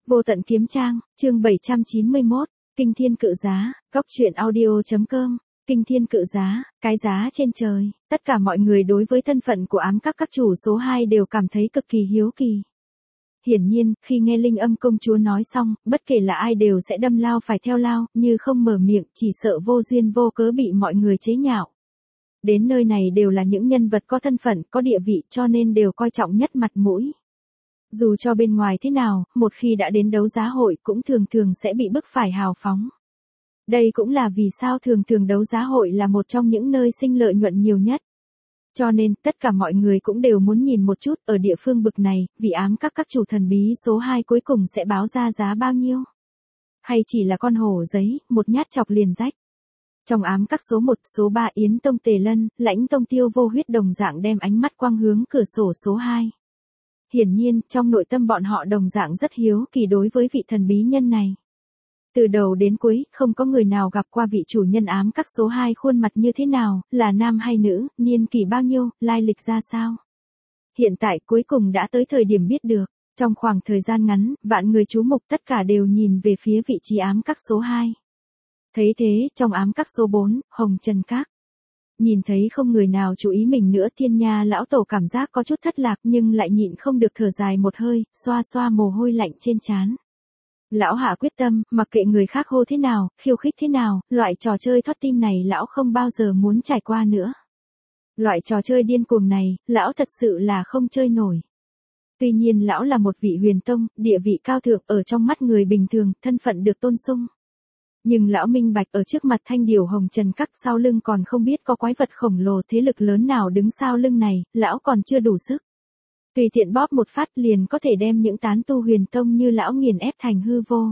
Vô tận kiếm trang, chương 791, Kinh thiên cự giá, Cóc truyện audio.com, Kinh thiên cự giá, cái giá trên trời, tất cả mọi người đối với thân phận của ám các chủ số 2 đều cảm thấy cực kỳ hiếu kỳ. Hiển nhiên, khi nghe Linh Âm công chúa nói xong, bất kể là ai đều sẽ đâm lao phải theo lao, như không mở miệng, chỉ sợ vô duyên vô cớ bị mọi người chế nhạo. Đến nơi này đều là những nhân vật có thân phận, có địa vị cho nên đều coi trọng nhất mặt mũi. Dù cho bên ngoài thế nào, một khi đã đến đấu giá hội cũng thường thường sẽ bị bức phải hào phóng. Đây cũng là vì sao thường thường đấu giá hội là một trong những nơi sinh lợi nhuận nhiều nhất. Cho nên, tất cả mọi người cũng đều muốn nhìn một chút ở địa phương bực này, vị ám các chủ thần bí số 2 cuối cùng sẽ báo ra giá bao nhiêu. Hay chỉ là con hổ giấy, một nhát chọc liền rách. Trong ám các số 1, số 3 Yến Tông Tề Lân, Lãnh Tông Tiêu Vô Huyết đồng dạng đem ánh mắt quang hướng cửa sổ số 2. Hiển nhiên, trong nội tâm bọn họ đồng dạng rất hiếu kỳ đối với vị thần bí nhân này. Từ đầu đến cuối, không có người nào gặp qua vị chủ nhân ám các số 2 khuôn mặt như thế nào, là nam hay nữ, niên kỷ bao nhiêu, lai lịch ra sao. Hiện tại cuối cùng đã tới thời điểm biết được, trong khoảng thời gian ngắn, vạn người chú mục tất cả đều nhìn về phía vị trí ám các số 2. Thấy thế, trong ám các số 4, Hồng Trần Các. Nhìn thấy không người nào chú ý mình nữa, Thiên Nha lão tổ cảm giác có chút thất lạc nhưng lại nhịn không được thở dài một hơi, xoa xoa mồ hôi lạnh trên trán. Lão hạ quyết tâm, mặc kệ người khác hô thế nào, khiêu khích thế nào, loại trò chơi thoát tim này lão không bao giờ muốn trải qua nữa. Loại trò chơi điên cuồng này, lão thật sự là không chơi nổi. Tuy nhiên lão là một vị huyền tông, địa vị cao thượng ở trong mắt người bình thường, thân phận được tôn sung. Nhưng lão minh bạch ở trước mặt thanh điều Hồng Trần Các sau lưng còn không biết có quái vật khổng lồ thế lực lớn nào đứng sau lưng này, lão còn chưa đủ sức. Tùy tiện bóp một phát liền có thể đem những tán tu huyền tông như lão nghiền ép thành hư vô.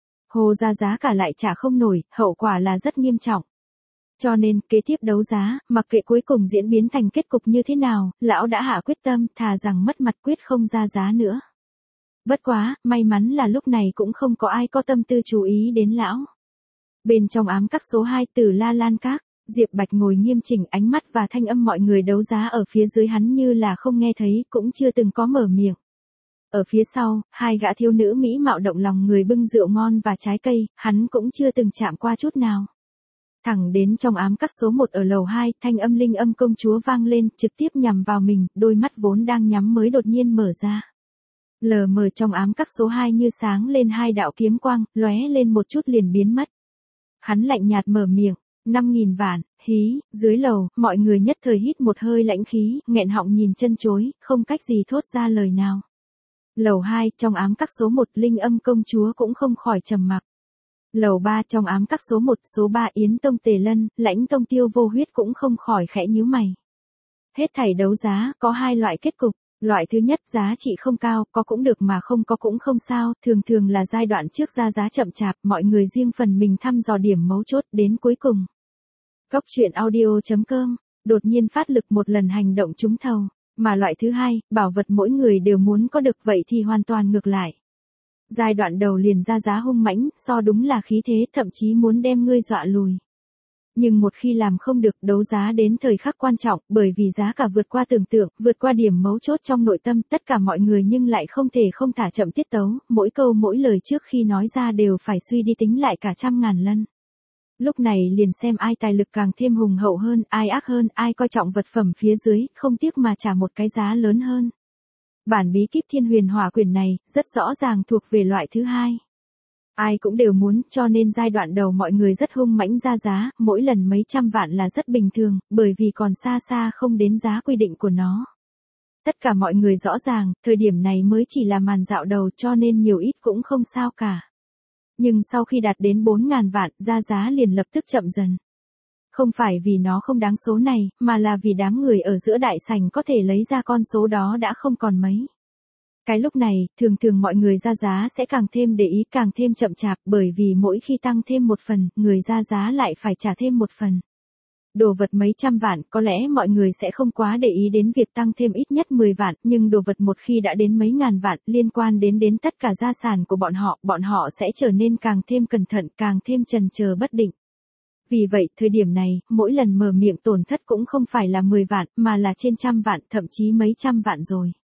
Hồ ra giá cả lại trả không nổi, hậu quả là rất nghiêm trọng. Cho nên, kế tiếp đấu giá, mặc kệ cuối cùng diễn biến thành kết cục như thế nào, lão đã hạ quyết tâm, thà rằng mất mặt quyết không ra giá nữa. Bất quá, may mắn là lúc này cũng không có ai có tâm tư chú ý đến lão. Bên trong ám các số 2 Tử La Lan Các, Diệp Bạch ngồi nghiêm chỉnh, ánh mắt và thanh âm mọi người đấu giá ở phía dưới hắn như là không nghe thấy, cũng chưa từng có mở miệng. Ở phía sau, hai gã thiếu nữ mỹ mạo động lòng người bưng rượu ngon và trái cây, hắn cũng chưa từng chạm qua chút nào. Thẳng đến trong ám các số 1 ở lầu 2, thanh âm Linh Âm công chúa vang lên, trực tiếp nhằm vào mình, đôi mắt vốn đang nhắm mới đột nhiên mở ra. Lờ mờ trong ám các số 2 như sáng lên hai đạo kiếm quang, lóe lên một chút liền biến mất. Hắn lạnh nhạt mở miệng, 5.000 vạn, hí, dưới lầu, mọi người nhất thời hít một hơi lãnh khí, nghẹn họng nhìn chân chối, không cách gì thốt ra lời nào. Lầu 2, trong ám các số 1, Linh Âm công chúa cũng không khỏi trầm mặc. Lầu 3, trong ám các số 1, số 3 Yến Tông Tề Lân, Lãnh Tông Tiêu Vô Huyết cũng không khỏi khẽ nhíu mày. Hết thảy đấu giá, có hai loại kết cục. Loại thứ nhất giá trị không cao, có cũng được mà không có cũng không sao, thường thường là giai đoạn trước ra giá chậm chạp, mọi người riêng phần mình thăm dò điểm mấu chốt đến cuối cùng. Cóc truyện audio.com, đột nhiên phát lực một lần hành động trúng thầu, mà loại thứ hai, bảo vật mỗi người đều muốn có được vậy thì hoàn toàn ngược lại. Giai đoạn đầu liền ra giá hung mãnh, so đúng là khí thế, thậm chí muốn đem ngươi dọa lùi. Nhưng một khi làm không được, đấu giá đến thời khắc quan trọng, bởi vì giá cả vượt qua tưởng tượng, vượt qua điểm mấu chốt trong nội tâm, tất cả mọi người nhưng lại không thể không thả chậm tiết tấu, mỗi câu mỗi lời trước khi nói ra đều phải suy đi tính lại cả trăm ngàn lần. Lúc này liền xem ai tài lực càng thêm hùng hậu hơn, ai ác hơn, ai coi trọng vật phẩm phía dưới, không tiếc mà trả một cái giá lớn hơn. Bản bí kíp Thiên Huyền Hỏa Quyển này, rất rõ ràng thuộc về loại thứ hai. Ai cũng đều muốn, cho nên giai đoạn đầu mọi người rất hung mãnh ra giá, mỗi lần mấy trăm vạn là rất bình thường, bởi vì còn xa xa không đến giá quy định của nó. Tất cả mọi người rõ ràng, thời điểm này mới chỉ là màn dạo đầu cho nên nhiều ít cũng không sao cả. Nhưng sau khi đạt đến 4.000 vạn, ra giá liền lập tức chậm dần. Không phải vì nó không đáng số này, mà là vì đám người ở giữa đại sảnh có thể lấy ra con số đó đã không còn mấy. Cái lúc này, thường thường mọi người ra giá sẽ càng thêm để ý, càng thêm chậm chạp, bởi vì mỗi khi tăng thêm một phần, người ra giá lại phải trả thêm một phần. Đồ vật mấy trăm vạn, có lẽ mọi người sẽ không quá để ý đến việc tăng thêm ít nhất 10 vạn, nhưng đồ vật một khi đã đến mấy ngàn vạn, liên quan đến tất cả gia sản của bọn họ sẽ trở nên càng thêm cẩn thận, càng thêm chần chờ bất định. Vì vậy, thời điểm này, mỗi lần mở miệng tổn thất cũng không phải là 10 vạn, mà là trên trăm vạn, thậm chí mấy trăm vạn rồi.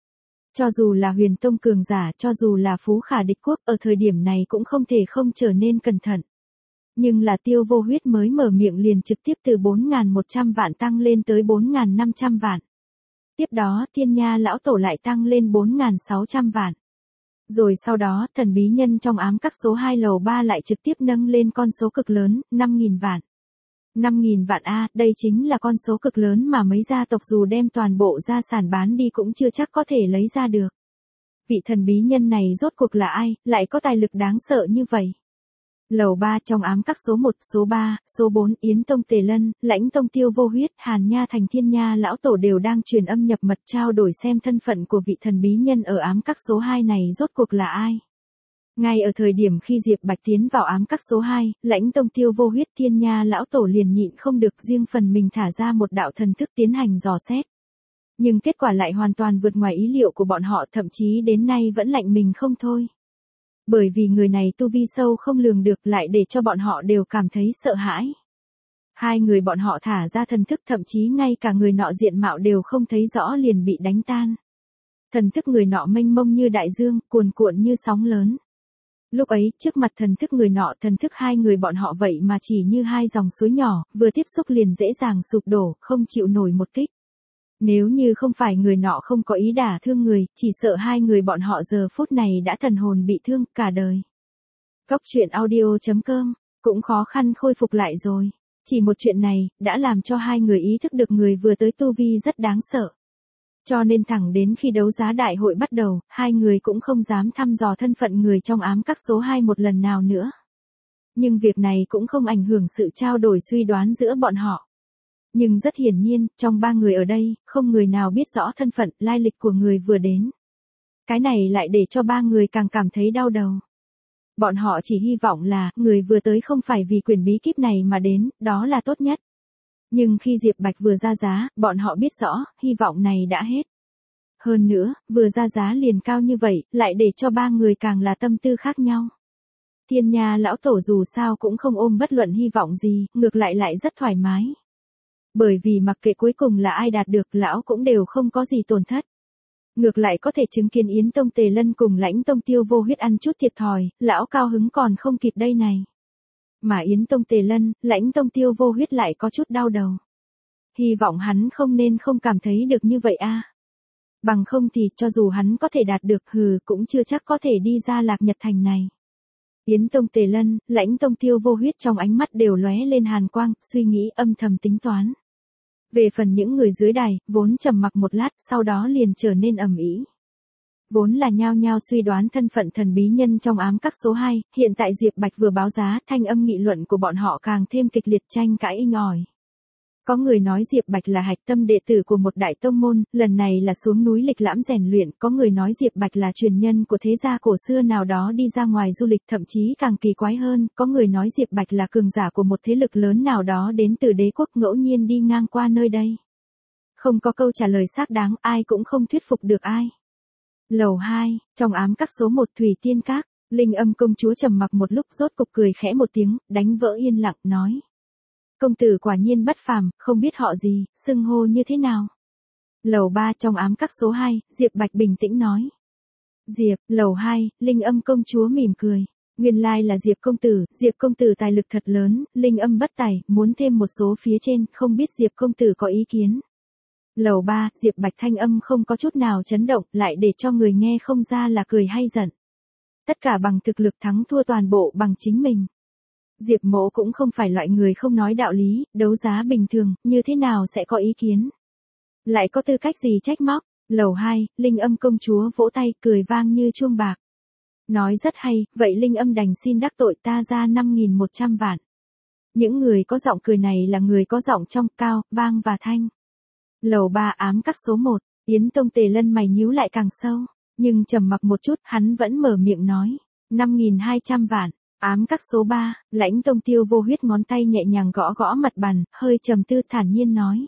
Cho dù là huyền tông cường giả, cho dù là phú khả địch quốc, ở thời điểm này cũng không thể không trở nên cẩn thận. Nhưng là Tiêu Vô Huyết mới mở miệng liền trực tiếp từ 4.100 vạn tăng lên tới 4.500 vạn. Tiếp đó Thiên Nha lão tổ lại tăng lên 4.600 vạn. Rồi sau đó thần bí nhân trong ám các số 2 lầu 3 lại trực tiếp nâng lên con số cực lớn, 5.000 vạn. 5.000 vạn A, đây chính là con số cực lớn mà mấy gia tộc dù đem toàn bộ gia sản bán đi cũng chưa chắc có thể lấy ra được. Vị thần bí nhân này rốt cuộc là ai, lại có tài lực đáng sợ như vậy? Lầu 3 trong ám các số 1, số 3, số 4, Yến Tông Tề Lân, Lãnh Tông Tiêu Vô Huyết, Hàn Nha Thành Thiên Nha lão tổ đều đang truyền âm nhập mật trao đổi xem thân phận của vị thần bí nhân ở ám các số 2 này rốt cuộc là ai. Ngay ở thời điểm khi Diệp Bạch tiến vào ám các số 2, Lãnh Tông Tiêu Vô Huyết Thiên Nha lão tổ liền nhịn không được riêng phần mình thả ra một đạo thần thức tiến hành dò xét. Nhưng kết quả lại hoàn toàn vượt ngoài ý liệu của bọn họ, thậm chí đến nay vẫn lạnh mình không thôi. Bởi vì người này tu vi sâu không lường được, lại để cho bọn họ đều cảm thấy sợ hãi. Hai người bọn họ thả ra thần thức, thậm chí ngay cả người nọ diện mạo đều không thấy rõ liền bị đánh tan. Thần thức người nọ mênh mông như đại dương, cuồn cuộn như sóng lớn. Lúc ấy, trước mặt thần thức người nọ, thần thức hai người bọn họ vậy mà chỉ như hai dòng suối nhỏ, vừa tiếp xúc liền dễ dàng sụp đổ, không chịu nổi một kích. Nếu như không phải người nọ không có ý đả thương người, chỉ sợ hai người bọn họ giờ phút này đã thần hồn bị thương cả đời. Góc truyện audio.com cũng khó khăn khôi phục lại rồi. Chỉ một chuyện này, đã làm cho hai người ý thức được người vừa tới tu vi rất đáng sợ. Cho nên thẳng đến khi đấu giá đại hội bắt đầu, hai người cũng không dám thăm dò thân phận người trong ám các số 2 một lần nào nữa. Nhưng việc này cũng không ảnh hưởng sự trao đổi suy đoán giữa bọn họ. Nhưng rất hiển nhiên, trong ba người ở đây, không người nào biết rõ thân phận, lai lịch của người vừa đến. Cái này lại để cho ba người càng cảm thấy đau đầu. Bọn họ chỉ hy vọng là, người vừa tới không phải vì quyền bí kíp này mà đến, đó là tốt nhất. Nhưng khi Diệp Bạch vừa ra giá, bọn họ biết rõ, hy vọng này đã hết. Hơn nữa, vừa ra giá liền cao như vậy, lại để cho ba người càng là tâm tư khác nhau. Thiên Nha lão tổ dù sao cũng không ôm bất luận hy vọng gì, ngược lại lại rất thoải mái. Bởi vì mặc kệ cuối cùng là ai đạt được, lão cũng đều không có gì tổn thất. Ngược lại có thể chứng kiến Yến Tông Tề Lân cùng Lãnh Tông Tiêu Vô Huyết ăn chút thiệt thòi, lão cao hứng còn không kịp đây này. Mà Yến Tông Tề Lân, Lãnh Tông Tiêu Vô Huyết lại có chút đau đầu. Hy vọng hắn không nên không cảm thấy được như vậy a. Bằng không thì cho dù hắn có thể đạt được cũng chưa chắc có thể đi ra Lạc Nhật Thành này. Yến Tông Tề Lân, Lãnh Tông Tiêu Vô Huyết trong ánh mắt đều lóe lên hàn quang, suy nghĩ âm thầm tính toán. Về phần những người dưới đài, vốn trầm mặc một lát, sau đó liền trở nên ầm ĩ. Vốn là nhao nhao suy đoán thân phận thần bí nhân trong ám các số 2, hiện tại Diệp Bạch vừa báo giá, thanh âm nghị luận của bọn họ càng thêm kịch liệt, tranh cãi inh ỏi. Có người nói Diệp Bạch là hạch tâm đệ tử của một đại tông môn, lần này là xuống núi lịch lãm rèn luyện, có người nói Diệp Bạch là truyền nhân của thế gia cổ xưa nào đó đi ra ngoài du lịch, thậm chí càng kỳ quái hơn, có người nói Diệp Bạch là cường giả của một thế lực lớn nào đó đến từ đế quốc ngẫu nhiên đi ngang qua nơi đây. Không có câu trả lời xác đáng, ai cũng không thuyết phục được ai. Lầu 2, trong ám các số 1 Thủy Tiên Các, Linh Âm công chúa trầm mặc một lúc rốt cục cười khẽ một tiếng, đánh vỡ yên lặng, nói. Công tử quả nhiên bất phàm, không biết họ gì, xưng hô như thế nào. Lầu 3 trong ám các số 2, Diệp Bạch bình tĩnh nói. Diệp, lầu 2, Linh Âm công chúa mỉm cười. Nguyên lai là Diệp công tử tài lực thật lớn, Linh Âm bất tài, muốn thêm một số phía trên, không biết Diệp công tử có ý kiến. Lầu 3, Diệp Bạch thanh âm không có chút nào chấn động, lại để cho người nghe không ra là cười hay giận. Tất cả bằng thực lực, thắng thua toàn bộ bằng chính mình. Diệp Mỗ cũng không phải loại người không nói đạo lý, đấu giá bình thường, như thế nào sẽ có ý kiến. Lại có tư cách gì trách móc. Lầu 2, Linh Âm công chúa vỗ tay, cười vang như chuông bạc. Nói rất hay, vậy Linh Âm đành xin đắc tội, ta ra 5.100 vạn. Những người có giọng cười này là người có giọng trong, cao, vang và thanh. Lầu 3 ám các số 1, Yến Tông Tề Lân mày nhíu lại càng sâu, nhưng trầm mặc một chút, hắn vẫn mở miệng nói. 5.200 vạn. Ám các số 3, Lãnh Tông Tiêu Vô Huyết ngón tay nhẹ nhàng gõ gõ mặt bàn, hơi trầm tư thản nhiên nói.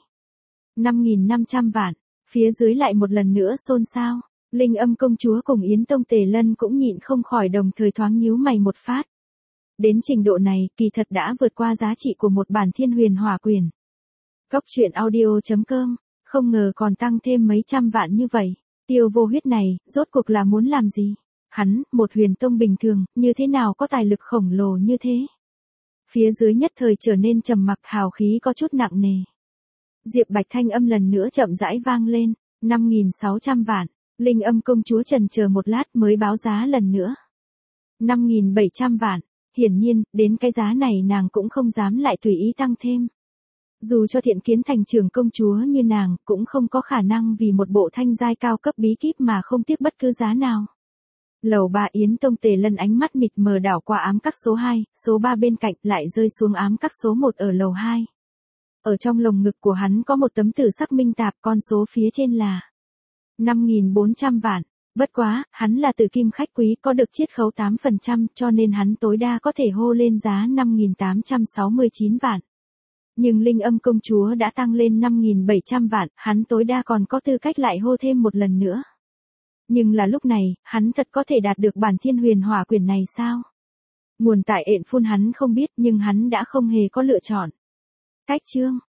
5.500 vạn, phía dưới lại một lần nữa xôn xao, Linh Âm công chúa cùng Yến Tông Tề Lân cũng nhịn không khỏi đồng thời thoáng nhíu mày một phát. Đến trình độ này, kỳ thật đã vượt qua giá trị của một bản Thiên Huyền Hỏa Quyền. Góc truyện audio.com, không ngờ còn tăng thêm mấy trăm vạn như vậy. Tiêu Vô Huyết này, rốt cuộc là muốn làm gì? Hắn, một huyền tông bình thường, như thế nào có tài lực khổng lồ như thế? Phía dưới nhất thời trở nên trầm mặc, hào khí có chút nặng nề. Diệp Bạch thanh âm lần nữa chậm rãi vang lên, 5.600 vạn. Linh Âm công chúa chần chờ một lát mới báo giá lần nữa. 5.700 vạn. Hiển nhiên, đến cái giá này nàng cũng không dám lại tùy ý tăng thêm. Dù cho Thiện Kiến thành trưởng công chúa như nàng, cũng không có khả năng vì một bộ thanh giai cao cấp bí kíp mà không tiếc bất cứ giá nào. Lầu 3 Yến Tông Tề Lân ánh mắt mịt mờ đảo qua ám các số 2, số 3 bên cạnh lại rơi xuống ám các số 1 ở lầu 2. Ở trong lồng ngực của hắn có một tấm tử sắc minh tạp, con số phía trên là 5.400 vạn. Bất quá, hắn là tử kim khách quý có được chiết khấu 8% cho nên hắn tối đa có thể hô lên giá 5.869 vạn. Nhưng Linh Âm công chúa đã tăng lên 5.700 vạn, hắn tối đa còn có tư cách lại hô thêm một lần nữa. Nhưng là lúc này, hắn thật có thể đạt được bản Thiên Huyền Hỏa Quyển này sao? Nguồn tại ện phun hắn không biết nhưng hắn đã không hề có lựa chọn. Cách chương